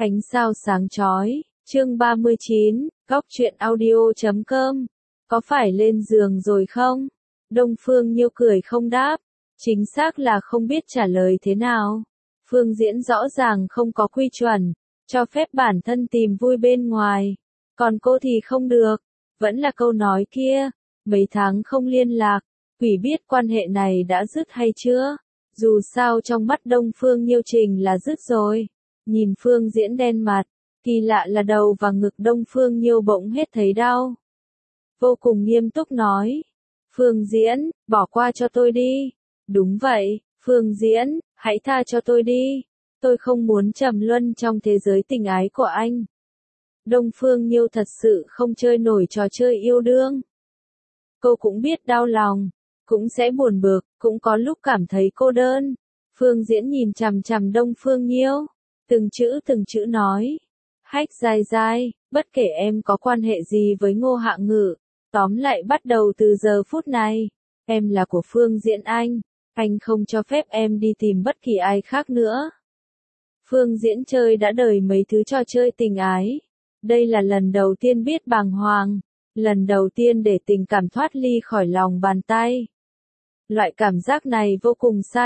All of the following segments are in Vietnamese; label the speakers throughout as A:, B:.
A: Ánh sao sáng chói, chương 39, góc truyện audio.com. Có phải lên giường rồi không? Đông Phương Nhiêu cười không đáp, chính xác là không biết trả lời thế nào. Phương Diễn rõ ràng không có quy chuẩn, cho phép bản thân tìm vui bên ngoài, còn cô thì không được. Vẫn là câu nói kia, mấy tháng không liên lạc, quỷ biết quan hệ này đã dứt hay chưa. Dù sao trong mắt Đông Phương Nhiêu Trình là dứt rồi. Nhìn Phương Diễn đen mặt, kỳ lạ là đầu và ngực Đông Phương Nhiêu bỗng hết thấy đau. Vô cùng nghiêm túc nói, Phương Diễn, bỏ qua cho tôi đi. Đúng vậy, Phương Diễn, hãy tha cho tôi đi. Tôi không muốn trầm luân trong thế giới tình ái của anh. Đông Phương Nhiêu thật sự không chơi nổi trò chơi yêu đương. Cô cũng biết đau lòng, cũng sẽ buồn bực, cũng có lúc cảm thấy cô đơn. Phương Diễn nhìn chằm chằm Đông Phương Nhiêu, từng chữ nói. Hách dai dai, bất kể em có quan hệ gì với Ngô Hạ Ngự, tóm lại bắt đầu từ giờ phút này, em là của Phương Diễn anh không cho phép em đi tìm bất kỳ ai khác nữa. Phương Diễn chơi đã đời mấy thứ trò chơi tình ái. Đây là lần đầu tiên biết bàng hoàng, lần đầu tiên để tình cảm thoát ly khỏi lòng bàn tay. Loại cảm giác này vô cùng xa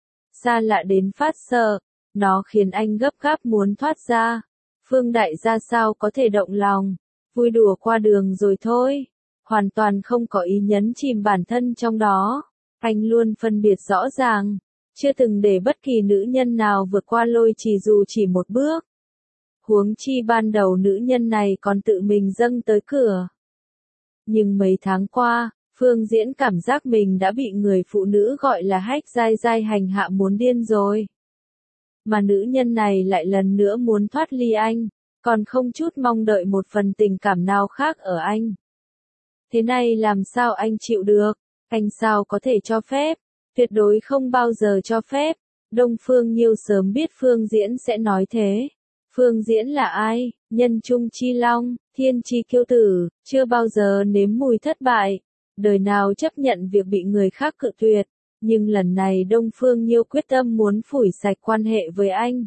A: lạ đến phát sợ, nó khiến anh gấp gáp muốn thoát ra. Phương Đại gia sao có thể động lòng, vui đùa qua đường rồi thôi, hoàn toàn không có ý nhấn chìm bản thân trong đó. Anh luôn phân biệt rõ ràng, chưa từng để bất kỳ nữ nhân nào vượt qua Lôi Trì dù chỉ một bước. Huống chi ban đầu nữ nhân này còn tự mình dâng tới cửa. Nhưng mấy tháng qua, Phương Diễn cảm giác mình đã bị người phụ nữ gọi là Hách dai dai hành hạ muốn điên rồi. Mà nữ nhân này lại lần nữa muốn thoát ly anh, còn không chút mong đợi một phần tình cảm nào khác ở anh. Thế này làm sao anh chịu được, anh sao có thể cho phép, tuyệt đối không bao giờ cho phép. Đông Phương Nhiêu sớm biết Phương Diễn sẽ nói thế. Phương Diễn là ai? Nhân trung chi long, thiên chi kiêu tử, chưa bao giờ nếm mùi thất bại, đời nào chấp nhận việc bị người khác cự tuyệt. Nhưng lần này Đông Phương Nhiêu quyết tâm muốn phủi sạch quan hệ với anh.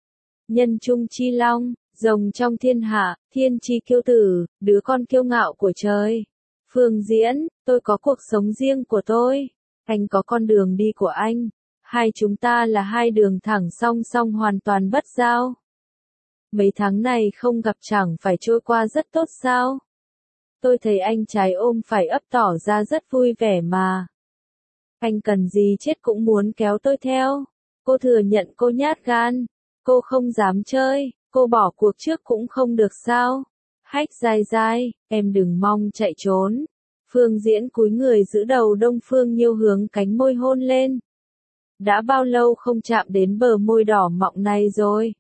A: Nhân trung chi long, rồng trong thiên hạ, thiên chi kiêu tử, đứa con kiêu ngạo của trời. Phương Diễn, tôi có cuộc sống riêng của tôi, anh có con đường đi của anh, hai chúng ta là hai đường thẳng song song hoàn toàn bất giao. Mấy tháng này không gặp chẳng phải trôi qua rất tốt sao? Tôi thấy anh trái ôm phải ấp tỏ ra rất vui vẻ mà. Anh cần gì chết cũng muốn kéo tôi theo. Cô thừa nhận cô nhát gan, cô không dám chơi, cô bỏ cuộc trước cũng không được sao? Hách dai dai, em đừng mong chạy trốn. Phương Diễn cúi người giữ đầu Đông Phương Nhiêu hướng cánh môi hôn lên. Đã bao lâu không chạm đến bờ môi đỏ mọng này rồi?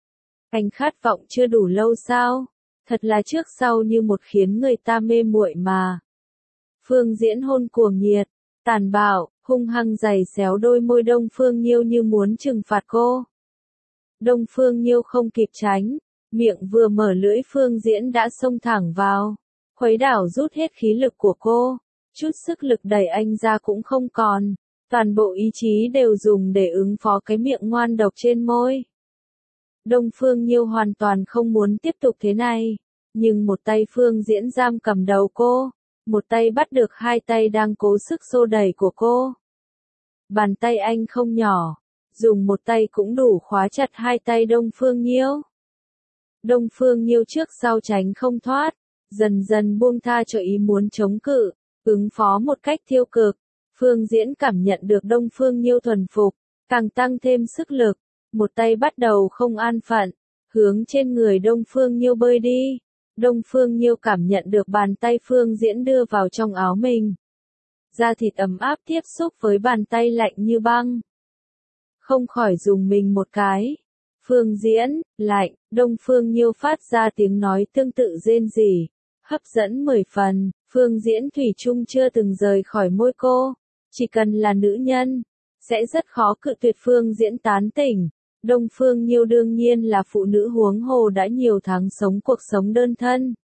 A: Anh khát vọng chưa đủ lâu sao? Thật là trước sau như một khiến người ta mê muội mà. Phương Diễn hôn cuồng nhiệt, tàn bạo, hung hăng giày xéo đôi môi Đông Phương Nhiêu như muốn trừng phạt cô. Đông Phương Nhiêu không kịp tránh, miệng vừa mở lưỡi Phương Diễn đã xông thẳng vào, khuấy đảo rút hết khí lực của cô, chút sức lực đẩy anh ra cũng không còn, toàn bộ ý chí đều dùng để ứng phó cái miệng ngoan độc trên môi. Đông Phương Nhiêu hoàn toàn không muốn tiếp tục thế này, nhưng một tay Phương Diễn giam cầm đầu cô, một tay bắt được hai tay đang cố sức xô đẩy của cô. Bàn tay anh không nhỏ, dùng một tay cũng đủ khóa chặt hai tay Đông Phương Nhiêu. Đông Phương Nhiêu trước sau tránh không thoát, dần dần buông tha cho ý muốn chống cự, ứng phó một cách tiêu cực. Phương Diễn cảm nhận được Đông Phương Nhiêu thuần phục, càng tăng thêm sức lực, một tay bắt đầu không an phận, hướng trên người Đông Phương Nhiêu bơi đi. Đông Phương Nhiêu cảm nhận được bàn tay Phương Diễn đưa vào trong áo mình. Da thịt ấm áp tiếp xúc với bàn tay lạnh như băng. Không khỏi dùng mình một cái. Phương Diễn, lạnh, Đông Phương Nhiêu phát ra tiếng nói tương tự rên rỉ, hấp dẫn 10 phần. Phương Diễn thủy chung chưa từng rời khỏi môi cô. Chỉ cần là nữ nhân, sẽ rất khó cự tuyệt Phương Diễn tán tỉnh. Đông Phương Nhiêu đương nhiên là phụ nữ huống hồ đã nhiều tháng sống cuộc sống đơn thân.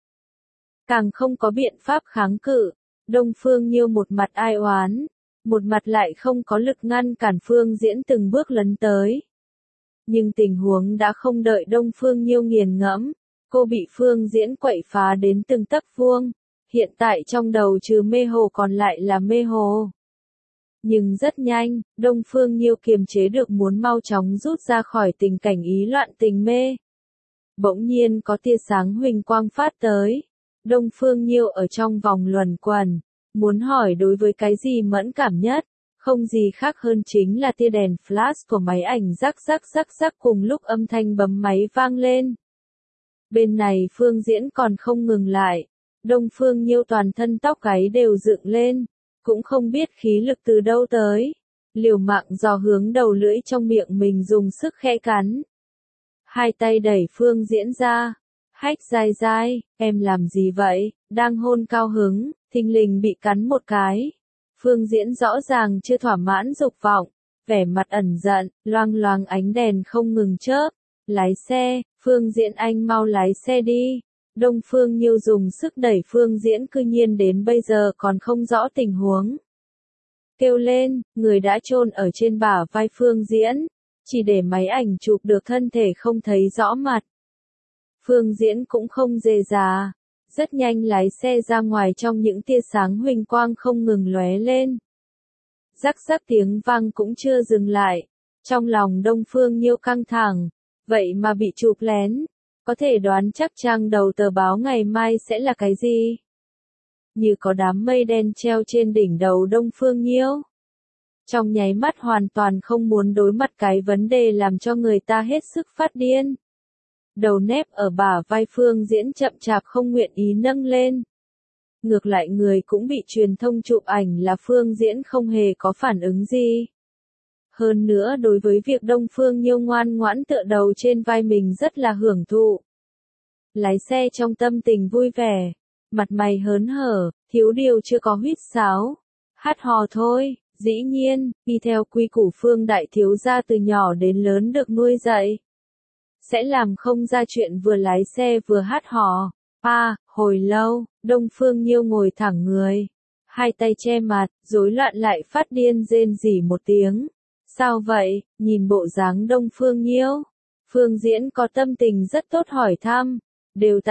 A: Càng không có biện pháp kháng cự. Đông Phương Nhiêu một mặt ai oán, một mặt lại không có lực ngăn cản Phương Diễn từng bước lấn tới. Nhưng tình huống đã không đợi Đông Phương Nhiêu nghiền ngẫm, cô bị Phương Diễn quậy phá đến từng tấc vuông, hiện tại trong đầu trừ mê hồ còn lại là mê hồ. Nhưng rất nhanh, Đông Phương Nhiêu kiềm chế được muốn mau chóng rút ra khỏi tình cảnh ý loạn tình mê. Bỗng nhiên có tia sáng huỳnh quang phát tới. Đông Phương Nhiêu ở trong vòng luẩn quẩn, muốn hỏi đối với cái gì mẫn cảm nhất, không gì khác hơn chính là tia đèn flash của máy ảnh rắc rắc rắc rắc cùng lúc âm thanh bấm máy vang lên. Bên này Phương Diễn còn không ngừng lại, Đông Phương Nhiêu toàn thân tóc gáy đều dựng lên, cũng không biết khí lực từ đâu tới, liều mạng dò hướng đầu lưỡi trong miệng mình dùng sức khẽ cắn. Hai tay đẩy Phương Diễn ra, hách dai dai, em làm gì vậy, đang hôn cao hứng, thình lình bị cắn một cái. Phương Diễn rõ ràng chưa thỏa mãn dục vọng, vẻ mặt ẩn giận, loang loáng ánh đèn không ngừng chớp. Lái xe, Phương Diễn anh mau lái xe đi. Đông Phương Nhiêu dùng sức đẩy Phương Diễn cư nhiên đến bây giờ còn không rõ tình huống. Kêu lên, người đã chôn ở trên bả vai Phương Diễn, chỉ để máy ảnh chụp được thân thể không thấy rõ mặt. Phương Diễn cũng không dè dà, rất nhanh lái xe ra ngoài trong những tia sáng huỳnh quang không ngừng lóe lên. Rắc rắc tiếng vang cũng chưa dừng lại, trong lòng Đông Phương Nhiêu căng thẳng, vậy mà bị chụp lén, có thể đoán chắc trang đầu tờ báo ngày mai sẽ là cái gì? Như có đám mây đen treo trên đỉnh đầu Đông Phương Nhiêu. Trong nháy mắt hoàn toàn không muốn đối mặt cái vấn đề làm cho người ta hết sức phát điên. Đầu nép ở bả vai Phương Diễn chậm chạp không nguyện ý nâng lên. Ngược lại người cũng bị truyền thông chụp ảnh là Phương Diễn không hề có phản ứng gì. Hơn nữa đối với việc Đông Phương Nhiêu ngoan ngoãn tựa đầu trên vai mình rất là hưởng thụ. Lái xe trong tâm tình vui vẻ, mặt mày hớn hở, thiếu điều chưa có huýt sáo. Hát hò thôi, dĩ nhiên, y theo quy củ Phương đại thiếu gia từ nhỏ đến lớn được nuôi dạy. Sẽ làm không ra chuyện vừa lái xe vừa hát hò. Hồi lâu, Đông Phương Nhiêu ngồi thẳng người, hai tay che mặt, rối loạn lại phát điên rên rỉ một tiếng. Sao vậy, nhìn bộ dáng Đông Phương Nhiêu? Phương Diễn có tâm tình rất tốt hỏi thăm. Đều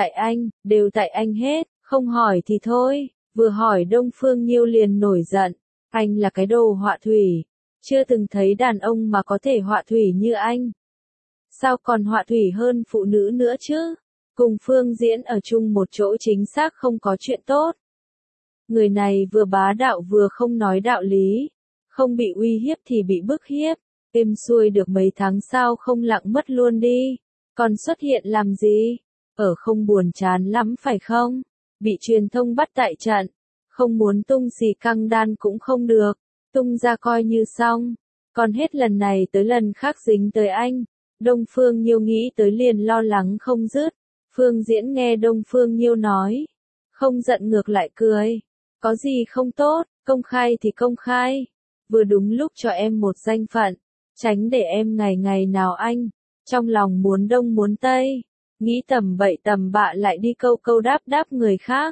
A: tại anh hết, không hỏi thì thôi. Vừa hỏi Đông Phương Nhiêu liền nổi giận. Anh là cái đồ họa thủy. Chưa từng thấy đàn ông mà có thể họa thủy như anh. Sao còn họa thủy hơn phụ nữ nữa chứ? Cùng Phương Diễn ở chung một chỗ chính xác không có chuyện tốt. Người này vừa bá đạo vừa không nói đạo lý. Không bị uy hiếp thì bị bức hiếp. Êm xuôi được mấy tháng sau không lặng mất luôn đi. Còn xuất hiện làm gì? Ở không buồn chán lắm phải không? Bị truyền thông bắt tại trận. Không muốn tung xì căng đan cũng không được. Tung ra coi như xong. Còn hết lần này tới lần khác dính tới anh. Đông Phương Nhiêu nghĩ tới liền lo lắng không dứt. Phương Diễn nghe Đông Phương Nhiêu nói. Không giận ngược lại cười. Có gì không tốt, công khai thì công khai. Vừa đúng lúc cho em một danh phận. Tránh để em ngày ngày nào anh. Trong lòng muốn đông muốn tây. Nghĩ tầm bậy tầm bạ lại đi câu câu đáp đáp người khác.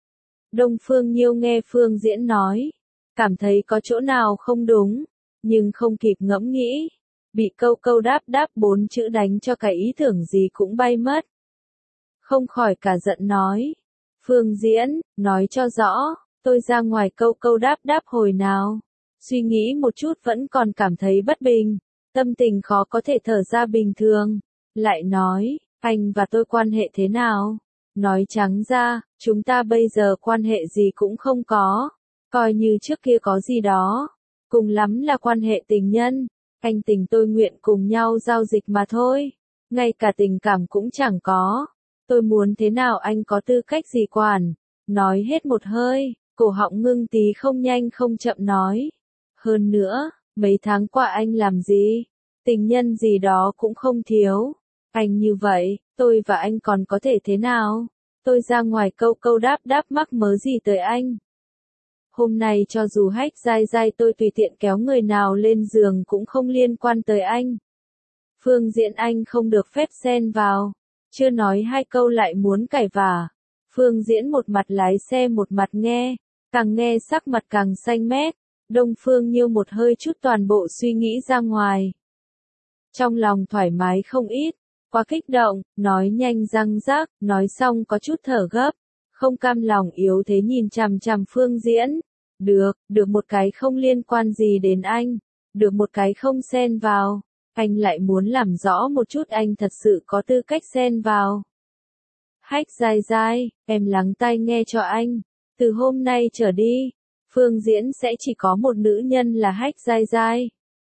A: Đông Phương Nhiêu nghe Phương Diễn nói. Cảm thấy có chỗ nào không đúng. Nhưng không kịp ngẫm nghĩ. Bị câu câu đáp đáp 4 chữ đánh cho cái ý tưởng gì cũng bay mất. Không khỏi cả giận nói. Phương Diễn, nói cho rõ, tôi ra ngoài câu câu đáp đáp hồi nào. Suy nghĩ một chút vẫn còn cảm thấy bất bình. Tâm tình khó có thể thở ra bình thường. Lại nói, anh và tôi quan hệ thế nào? Nói trắng ra, chúng ta bây giờ quan hệ gì cũng không có. Coi như trước kia có gì đó. Cùng lắm là quan hệ tình nhân. Anh tình tôi nguyện cùng nhau giao dịch mà thôi. Ngay cả tình cảm cũng chẳng có. Tôi muốn thế nào anh có tư cách gì quản. Nói hết một hơi, cổ họng ngưng tí không nhanh không chậm nói. Hơn nữa, mấy tháng qua anh làm gì? Tình nhân gì đó cũng không thiếu. Anh như vậy, tôi và anh còn có thể thế nào? Tôi ra ngoài câu câu đáp đáp mắc mớ gì tới anh? Hôm nay cho dù hách dai dai tôi tùy tiện kéo người nào lên giường cũng không liên quan tới anh. Phương Diễn anh không được phép xen vào. Chưa nói hai câu lại muốn cãi vả. Phương Diễn một mặt lái xe một mặt nghe. Càng nghe sắc mặt càng xanh mét. Đông Phương Nhiêu một hơi chút toàn bộ suy nghĩ ra ngoài. Trong lòng thoải mái không ít, quá kích động, nói nhanh răng rác, nói xong có chút thở gấp, không cam lòng yếu thế nhìn chằm chằm Phương Diễn. Được một cái không liên quan gì đến anh, được một cái không xen vào, anh lại muốn làm rõ một chút anh thật sự có tư cách xen vào. Hách dai dai, em lắng tai nghe cho anh, từ hôm nay trở đi, Phương Diễn sẽ chỉ có một nữ nhân là Hách dai dai.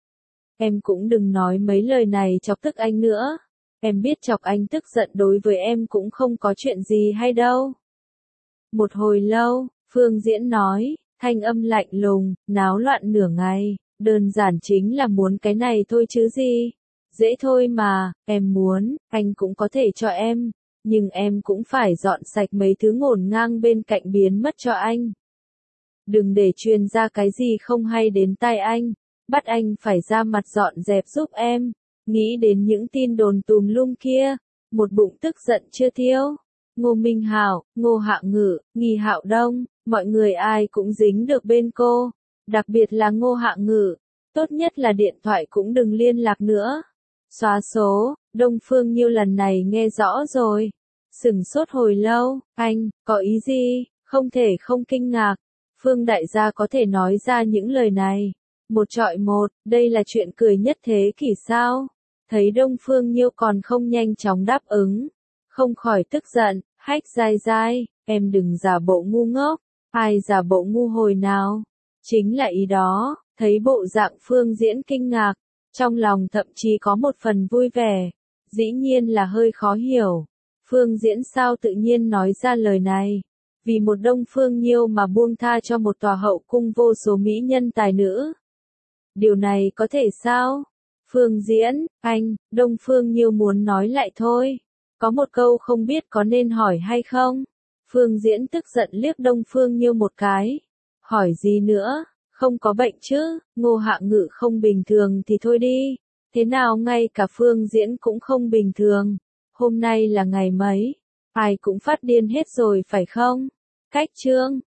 A: Em cũng đừng nói mấy lời này chọc tức anh nữa, em biết chọc anh tức giận đối với em cũng không có chuyện gì hay đâu. Một hồi lâu, Phương Diễn nói, thanh âm lạnh lùng, náo loạn nửa ngày, đơn giản chính là muốn cái này thôi chứ gì. Dễ thôi mà, em muốn, anh cũng có thể cho em, nhưng em cũng phải dọn sạch mấy thứ ngổn ngang bên cạnh biến mất cho anh. Đừng để truyền ra cái gì không hay đến tai anh, bắt anh phải ra mặt dọn dẹp giúp em. Nghĩ đến những tin đồn tùm lum kia, một bụng tức giận chưa tiêu. Ngô Minh Hạo, Ngô Hạo Ngự, Nghi Hạo Đông, mọi người ai cũng dính được bên cô, đặc biệt là Ngô Hạo Ngự, tốt nhất là điện thoại cũng đừng liên lạc nữa. Xóa số, Đông Phương Nhiêu lần này nghe rõ rồi, sửng sốt hồi lâu, anh, có ý gì, không thể không kinh ngạc, Phương đại gia có thể nói ra những lời này, một trọi một, đây là chuyện cười nhất thế kỷ sao, thấy Đông Phương Nhiêu còn không nhanh chóng đáp ứng, không khỏi tức giận, Hách dai dai, em đừng giả bộ ngu ngốc, ai giả bộ ngu hồi nào, chính là ý đó, thấy bộ dạng Phương Diễn kinh ngạc, trong lòng thậm chí có một phần vui vẻ, dĩ nhiên là hơi khó hiểu, Phương Diễn sao tự nhiên nói ra lời này, vì một Đông Phương Nhiêu mà buông tha cho một tòa hậu cung vô số mỹ nhân tài nữ. Điều này có thể sao? Phương Diễn, anh, Đông Phương Nhiêu muốn nói lại thôi. Có một câu không biết có nên hỏi hay không? Phương Diễn tức giận liếc Đông Phương Nhiêu một cái. Hỏi gì nữa? Không có bệnh chứ? Ngô Hạ Ngự không bình thường thì thôi đi. Thế nào ngay cả Phương Diễn cũng không bình thường? Hôm nay là ngày mấy? Ai cũng phát điên hết rồi phải không? Cách chương